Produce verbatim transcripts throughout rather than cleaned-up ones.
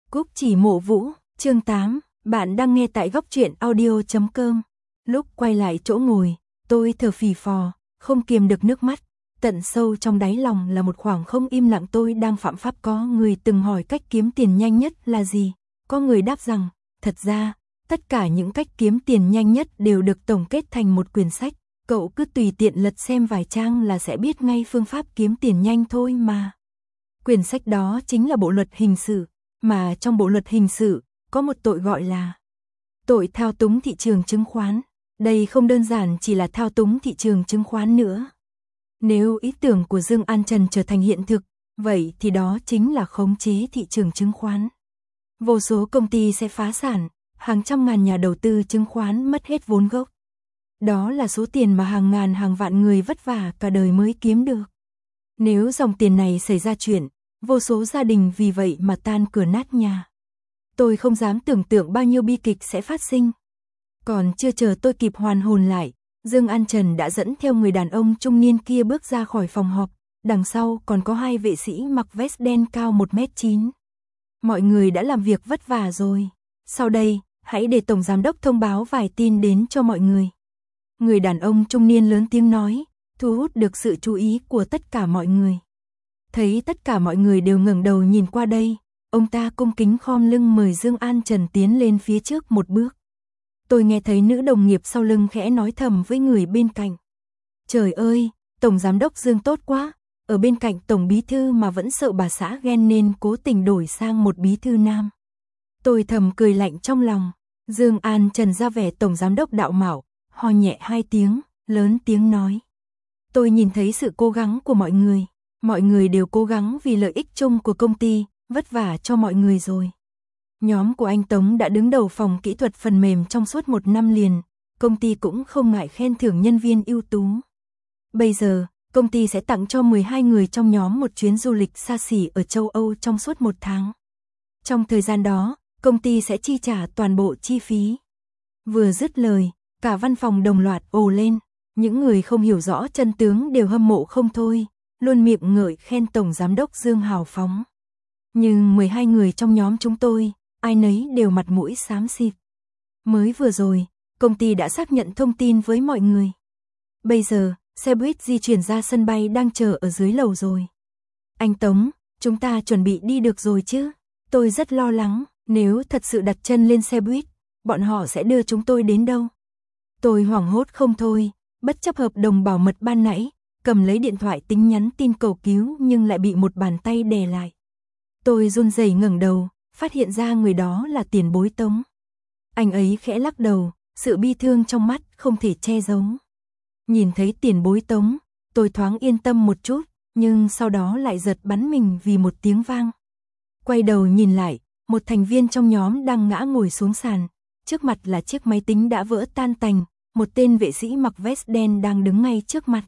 Cúc Chỉ Mộ Vũ, chương tám, bạn đang nghe tại góc truyện audio chấm com. Lúc quay lại chỗ ngồi, tôi thở phì phò, không kiềm được nước mắt. Tận sâu trong đáy lòng là một khoảng không im lặng. Tôi đang phạm pháp. Có người từng hỏi cách kiếm tiền nhanh nhất là gì? Có người đáp rằng, thật ra, tất cả những cách kiếm tiền nhanh nhất đều được tổng kết thành một quyển sách. Cậu cứ tùy tiện lật xem vài trang là sẽ biết ngay phương pháp kiếm tiền nhanh thôi mà. Quyển sách đó chính là bộ luật hình sự, mà trong bộ luật hình sự, có một tội gọi là tội thao túng thị trường chứng khoán. Đây không đơn giản chỉ là thao túng thị trường chứng khoán nữa. Nếu ý tưởng của Dương An Trần trở thành hiện thực, vậy thì đó chính là khống chế thị trường chứng khoán. Vô số công ty sẽ phá sản, hàng trăm ngàn nhà đầu tư chứng khoán mất hết vốn gốc. Đó là số tiền mà hàng ngàn hàng vạn người vất vả cả đời mới kiếm được. Nếu dòng tiền này xảy ra chuyện, vô số gia đình vì vậy mà tan cửa nát nhà. Tôi không dám tưởng tượng bao nhiêu bi kịch sẽ phát sinh. Còn chưa chờ tôi kịp hoàn hồn lại, Dương An Trần đã dẫn theo người đàn ông trung niên kia bước ra khỏi phòng họp, đằng sau còn có hai vệ sĩ mặc vest đen cao một mét chín. Mọi người đã làm việc vất vả rồi. Sau đây, hãy để Tổng Giám đốc thông báo vài tin đến cho mọi người. Người đàn ông trung niên lớn tiếng nói, thu hút được sự chú ý của tất cả mọi người. Thấy tất cả mọi người đều ngẩng đầu nhìn qua đây, ông ta cung kính khom lưng mời Dương An Trần tiến lên phía trước một bước. Tôi nghe thấy nữ đồng nghiệp sau lưng khẽ nói thầm với người bên cạnh. Trời ơi, Tổng Giám đốc Dương tốt quá, ở bên cạnh Tổng Bí Thư mà vẫn sợ bà xã ghen nên cố tình đổi sang một Bí Thư nam. Tôi thầm cười lạnh trong lòng. Dương An Trần ra vẻ Tổng Giám đốc đạo mạo, ho nhẹ hai tiếng, lớn tiếng nói. Tôi nhìn thấy sự cố gắng của mọi người. Mọi người đều cố gắng vì lợi ích chung của công ty, vất vả cho mọi người rồi. Nhóm của anh Tống đã đứng đầu phòng kỹ thuật phần mềm trong suốt một năm liền, công ty cũng không ngại khen thưởng nhân viên ưu tú. Bây giờ, công ty sẽ tặng cho mười hai người trong nhóm một chuyến du lịch xa xỉ ở châu Âu trong suốt một tháng. Trong thời gian đó, công ty sẽ chi trả toàn bộ chi phí. Vừa dứt lời, cả văn phòng đồng loạt ồ lên, những người không hiểu rõ chân tướng đều hâm mộ không thôi, luôn miệng ngợi khen Tổng Giám đốc Dương hào phóng. Nhưng mười hai người trong nhóm chúng tôi, ai nấy đều mặt mũi xám xịt. Mới vừa rồi, công ty đã xác nhận thông tin với mọi người. Bây giờ, xe buýt di chuyển ra sân bay đang chờ ở dưới lầu rồi. Anh Tống, chúng ta chuẩn bị đi được rồi chứ? Tôi rất lo lắng, nếu thật sự đặt chân lên xe buýt, bọn họ sẽ đưa chúng tôi đến đâu? Tôi hoảng hốt không thôi, bất chấp hợp đồng bảo mật ban nãy, cầm lấy điện thoại tính nhắn tin cầu cứu nhưng lại bị một bàn tay đè lại. Tôi run rẩy ngẩng đầu, phát hiện ra người đó là tiền bối Tống. Anh ấy khẽ lắc đầu, sự bi thương trong mắt không thể che giấu. Nhìn thấy tiền bối Tống, tôi thoáng yên tâm một chút, nhưng sau đó lại giật bắn mình vì một tiếng vang. Quay đầu nhìn lại, một thành viên trong nhóm đang ngã ngồi xuống sàn, trước mặt là chiếc máy tính đã vỡ tan tành, một tên vệ sĩ mặc vest đen đang đứng ngay trước mặt.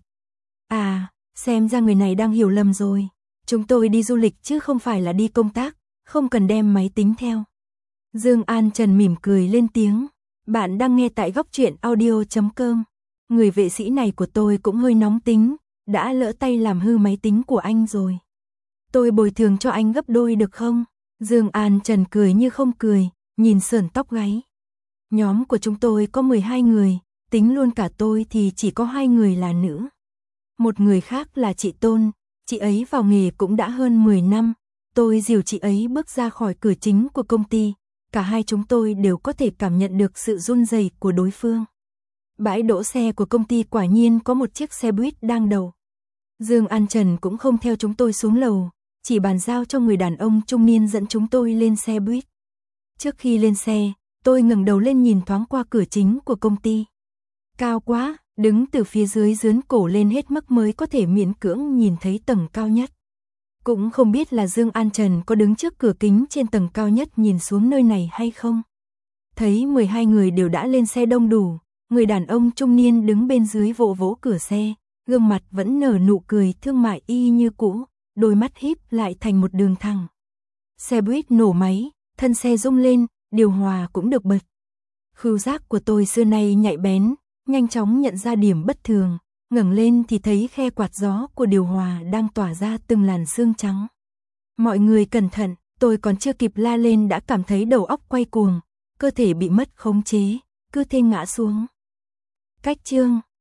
À, xem ra người này đang hiểu lầm rồi. Chúng tôi đi du lịch chứ không phải là đi công tác, không cần đem máy tính theo. Dương An Trần mỉm cười lên tiếng. Bạn đang nghe tại góc truyện audio chấm com. Người vệ sĩ này của tôi cũng hơi nóng tính, đã lỡ tay làm hư máy tính của anh rồi. Tôi bồi thường cho anh gấp đôi được không? Dương An Trần cười như không cười, nhìn sởn tóc gáy. Nhóm của chúng tôi có mười hai người, tính luôn cả tôi thì chỉ có hai người là nữ. Một người khác là chị Tôn, chị ấy vào nghề cũng đã hơn mười năm. Tôi dìu chị ấy bước ra khỏi cửa chính của công ty, cả hai chúng tôi đều có thể cảm nhận được sự run rẩy của đối phương. Bãi đỗ xe của công ty quả nhiên có một chiếc xe buýt đang đậu. Dương An Trần cũng không theo chúng tôi xuống lầu, chỉ bàn giao cho người đàn ông trung niên dẫn chúng tôi lên xe buýt. Trước khi lên xe, tôi ngẩng đầu lên nhìn thoáng qua cửa chính của công ty. Cao quá, đứng từ phía dưới dướn cổ lên hết mức mới có thể miễn cưỡng nhìn thấy tầng cao nhất. Cũng không biết là Dương An Trần có đứng trước cửa kính trên tầng cao nhất nhìn xuống nơi này hay không. Thấy mười hai người đều đã lên xe đông đủ, người đàn ông trung niên đứng bên dưới vỗ vỗ cửa xe, gương mặt vẫn nở nụ cười thương mại y như cũ, đôi mắt híp lại thành một đường thẳng. Xe buýt nổ máy, thân xe rung lên, điều hòa cũng được bật. Khứu giác của tôi xưa nay nhạy bén, nhanh chóng nhận ra điểm bất thường, ngẩng lên thì thấy khe quạt gió của điều hòa đang tỏa ra từng làn sương trắng. Mọi người cẩn thận, Tôi còn chưa kịp la lên đã cảm thấy đầu óc quay cuồng, cơ thể bị mất khống chế, cứ thế ngã xuống. Cách chương